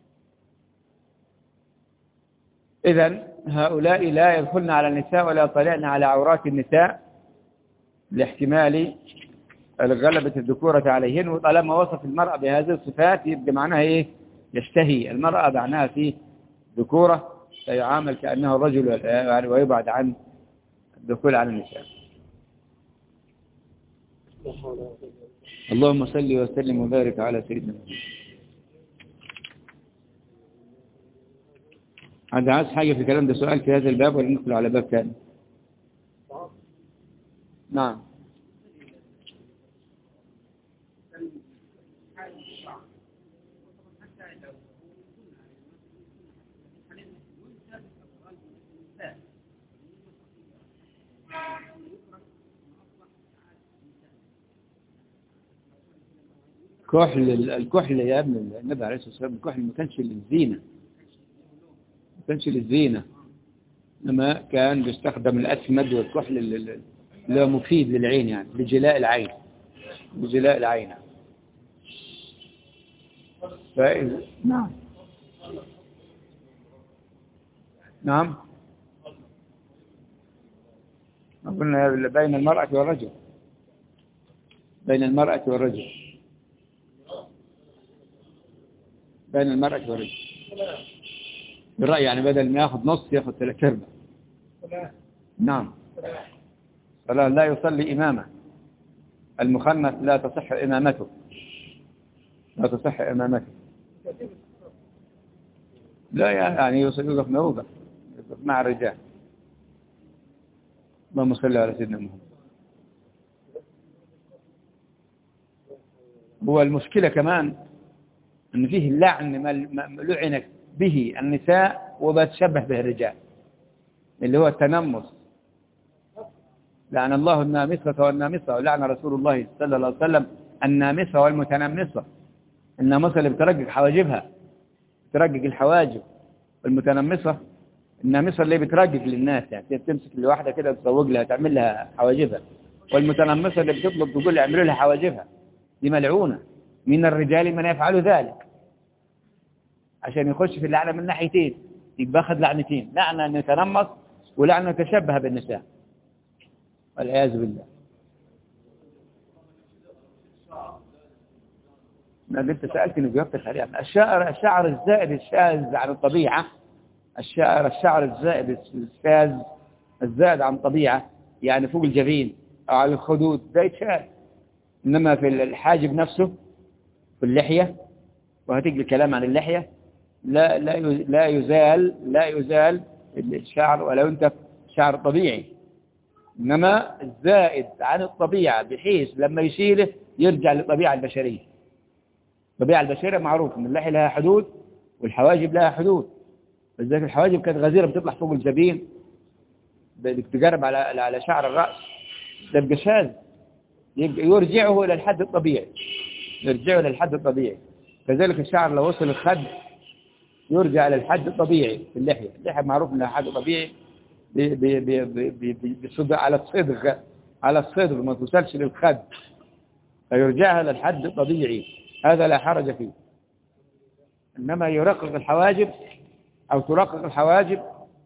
إذن هؤلاء لا يدخلن على النساء ولا يطلعن على عورات النساء لاحتمال غلبة الذكورة عليهن. وطالما وصف المرأة بهذه الصفات يبقى معناها إيه؟ يشتهي المرأة معناها فيه ذكورة، فيعامل كأنه الرجل ويبعد عن الدخول على النساء. اللهم صل وسلم وبارك على سيدنا محمد. عند عايز حاجة في الكلام ده سؤال في هذا الباب ولا ندخل على باب ثاني؟ نعم. الكحل يا ابن النبي عليه الصلاة والسلام، الكحل ما كانش للزينة، إنما كان بيستخدم الأسمد والكحل اللي هو مفيد للعين يعني لجلاء العين. نعم قلنا بين المرأة والرجل، بالرأي يعني بدل ما ياخذ نص ياخذ 3/4. نعم. فلا لا يصلي إمامه، المخنث لا تصح إمامته، لا يعني يوقف موقف مع الرجال. اللهم صل على سيدنا محمد. هو المشكلة كمان أن فيه اللعن ما لعن به النساء وبتشبه به الرجال، اللي هو التنمص. لعن الله النامصة والنامصة، ولعن رسول الله صلى الله عليه وسلم النامصة والمتنمصة. النامصة اللي بترقق حواجبها، بترقق الحواجب، والمتنمصة النامصة اللي بترقق للناس يعني تمسك لواحدة كده تسوق لها تعمل لها حواجبها، والمتنمصة اللي بتطلب تقول اعملوا لها حواجبها، دي ملعونة. من الرجال من يفعل ذلك عشان يخش في اللعنة من ناحيتين، يبقى أخذ لعنتين، لعنة أن يتنمص ولعنة تشبه بالنساء. والعياذ بالله. ما أنت سألتني وجاوبتك عليها. الشعر الزائد الشاذ عن الطبيعة، الشعر الزائد الزائد عن الطبيعة، يعني فوق الجبين أو على الخدود ده يتشال. إنما في الحاجب نفسه في اللحية، وهتيجي الكلام عن اللحية، لا يزال الشعر ولو انت شعر طبيعي. إنما الزائد عن الطبيعة بحيث لما يشيله يرجع للطبيعة البشرية. الطبيعة البشرية معروف إن اللحية لها حدود والحواجب لها حدود. فلذلك الحواجب كانت غزيرة بتطلع فوق الجبين، بتقرب على شعر الرأس، ده يبقى شاذ، يرجعه إلى الحد الطبيعي، يرجعه إلى الحد الطبيعي. كذلك الشعر لو وصل الخد يرجع إلى الحد الطبيعي في اللحية. اللحية معروف إنها حد طبيعي على الصدغ ما توصلش للخد، فيرجعها للحد الطبيعي، هذا لا حرج فيه. إنما يرقق الحواجب أو ترقق الحواجب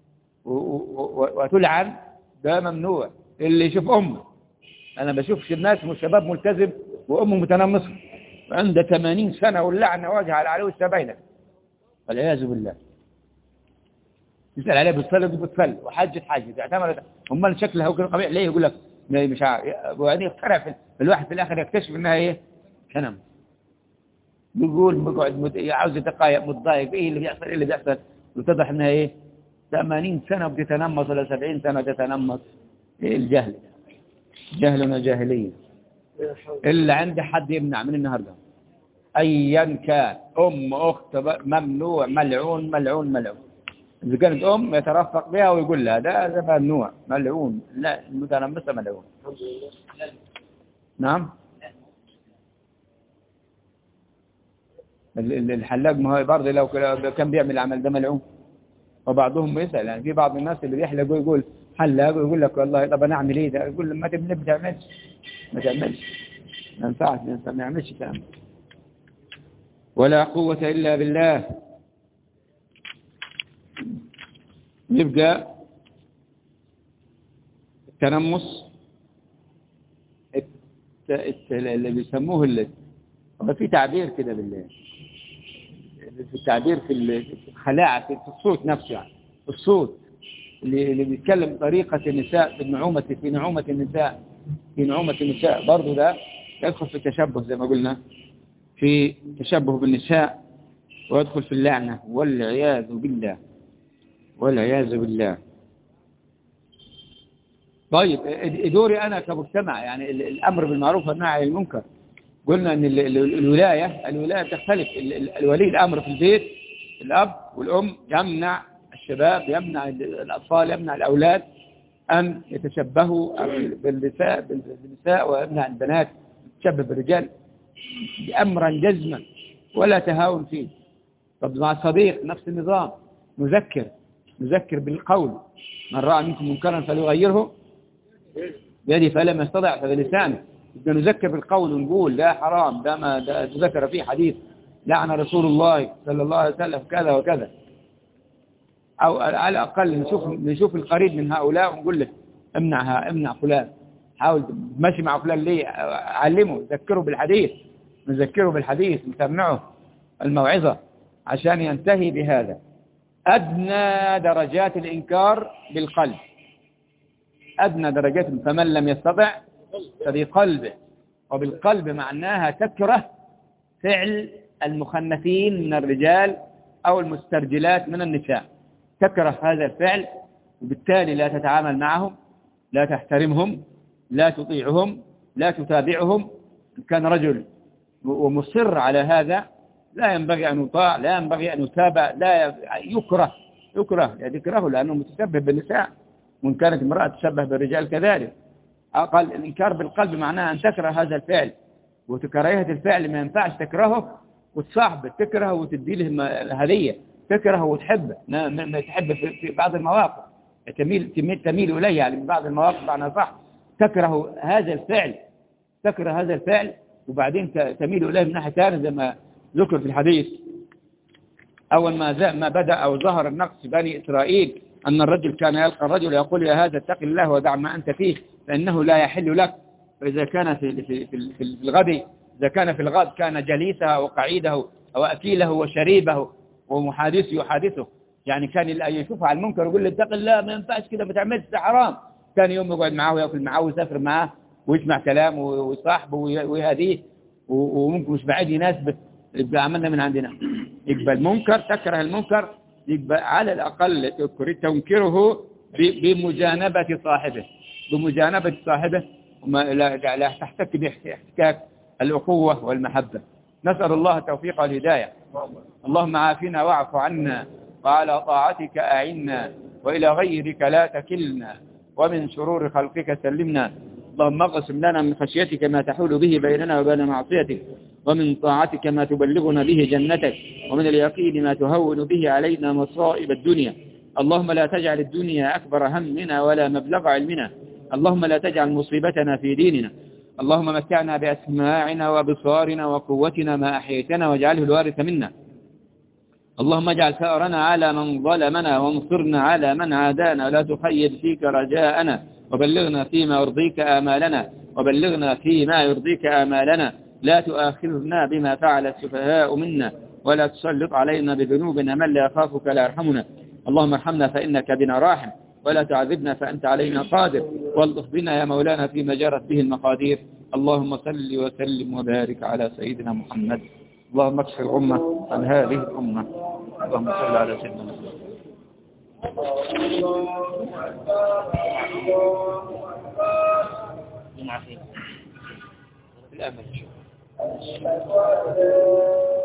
وتلعن، ده ممنوع. اللي يشوف أمه، أنا بشوفش الناس شباب ملتزم وأمه متنمصة عنده 80 سنة واللعنة واجهة على عليه والسباينة، والعياذ بالله. يسأل عليه بالصلاة بتصل وحجة تعتمد امال شكلها هو قبيح ليه؟ يقول لك مش عارف، وبعدين يخترع الواحد في الآخر يكتشف إنها إيه؟ كلام. بيقول بقعد عاوز يتقايق متضايق، إيه اللي بيحصل وتضح إنها إيه؟ 80 سنة بتتنمص ولا 70 سنة تتنمص. إيه الجهل؟ جهلنا جاهلية. إلا عند حد يمنع من النهاردة أيا كان، أم أخت ممنوع، ملعون ملعون ملعون. إذا كانت أم يترفق بها ويقول لها ده ممنوع ملعون، لا المتنمسة ملعون. نعم. الحلاق ما هو برضه لو كان بيعمل العمل ده ملعون. وبعضهم يسأل، يعني في بعض الناس اللي بيحلق ويقول حلاق ويقول لك والله طب أنا أعمل إيه ده؟ يقول ما تعملش ما ينفعش الإنسان ما يعملش كلام. ولا قوة إلا بالله. يبقى التنمص اللي بيسموه في تعبير كده بالله، في التعبير في الخلاعة في الصوت نفسه، يعني الصوت اللي بيتكلم بطريقة النساء في نعومة النساء برضه ده يدخل في التشبه زي ما قلنا، في تشبه بالنساء، ويدخل في اللعنة والعياذ بالله. طيب دوري أنا كمجتمع، يعني الأمر بالمعروف والنهي عن المنكر. قلنا أن الولاية تختلف. الولي الأمر في البيت الأب والأم يمنع الشباب، يمنع الأطفال، يمنع الأولاد أن يتشبهوا بالنساء، ويمنع البنات تشبه بالرجال بأمرا جزما ولا تهاون فيه. طب مع الصديق نفس النظام، نذكر بالقول، من رأى منكم منكرا فليغيره بيده فلم يستطع فبلسانه. بدنا نذكر بالقول ونقول ده حرام، ده ذكر فيه حديث لعن رسول الله صلى الله عليه وسلم كذا وكذا، أو على الأقل نشوف القريب من هؤلاء ونقول له امنع فلان، حاول ماشي مع فلان ليه، علمه، نذكره بالحديث نسمعه الموعظة عشان ينتهي بهذا. أدنى درجات الإنكار بالقلب، أدنى درجات، فمن لم يستطع فبقلبه. وبالقلب معناها تكره فعل المخنثين من الرجال أو المسترجلات من النساء، تكره هذا الفعل، وبالتالي لا تتعامل معهم، لا تحترمهم، لا تطيعهم، لا تتابعهم. كان رجل ومصر على هذا لا ينبغي أن يطاع، لا ينبغي أن يتابع، لا يكره يعني تكرهه لأنه متشبه بالنساء، وإن كانت امرأة تشبه بالرجال كذلك. أقل الإنكار بالقلب معناها أن تكره هذا الفعل، وتكرهة الفعل ما ينفعش تكرهه وتصاحبه، تكره وتدي له هدية، تكره وتحبه، تحب في بعض المواقف، تميل إليه، يعني في بعض المواقف أنا صح تكره هذا الفعل وبعدين تميل إليه من ناحية ثانية، زي ما ذكر في الحديث أول ما بدأ أو ظهر النقص في بني إسرائيل أن الرجل كان يلقى الرجل يقول يا هذا اتق الله ودع ما أنت فيه فإنه لا يحل لك. فإذا كان في الغد، إذا كان في الغد كان جليسه وقعيده وأكيله وشريبه ومحادثه يحادثه، يعني كان يشوفه على المنكر ويقول له اتق الله ما ينفعش كده ما تعملش ده حرام، كان يوم يقعد معاه ويأكل معاه ويسافر معاه ويسمع كلامه ويصاحبه ويهديه، وممكن مش بعيد يناسبه، يبقى عملنا من عندنا. يبقى المنكر تكره المنكر، يبقى على الأقل تنكره بمجانبة صاحبه، بمجانبة صاحبه، لا تحتك باحتكاك الأخوة والمحبة. نسأل الله التوفيق والهداية. اللهم عافنا واعف عنا، وعلى طاعتك أعنا، وإلى غيرك لا تكلنا، ومن شرور خلقك سلمنا. اللهم اقسم لنا من خشيتك ما تحول به بيننا وبين معصيتك، ومن طاعتك ما تبلغنا به جنتك، ومن اليقين ما تهون به علينا مصائب الدنيا. اللهم لا تجعل الدنيا أكبر همنا ولا مبلغ علمنا. اللهم لا تجعل مصيبتنا في ديننا. اللهم متعنا بأسماعنا وبصارنا وقوتنا ما أحييتنا، واجعله الوارث منا. اللهم اجعل ثأرنا على من ظلمنا، وانصرنا على من عادانا، ولا تخيب فيك رجاءنا، وبلغنا فيما يرضيك آمالنا، وبلغنا فيما يرضيك آمالنا. لا تؤاخذنا بما فعل السفهاء منا، ولا تسلط علينا بذنوبنا من لا يخافك لا يرحمنا. اللهم ارحمنا فإنك بنا راحم، ولا تعذبنا فأنت علينا قادر، والطف بنا يا مولانا فيما جرت به المقادير. اللهم صل وسلم وبارك على سيدنا محمد. اللهم اكفر الأمة عن هذه الأمة. اللهم صل على سيدنا محمد.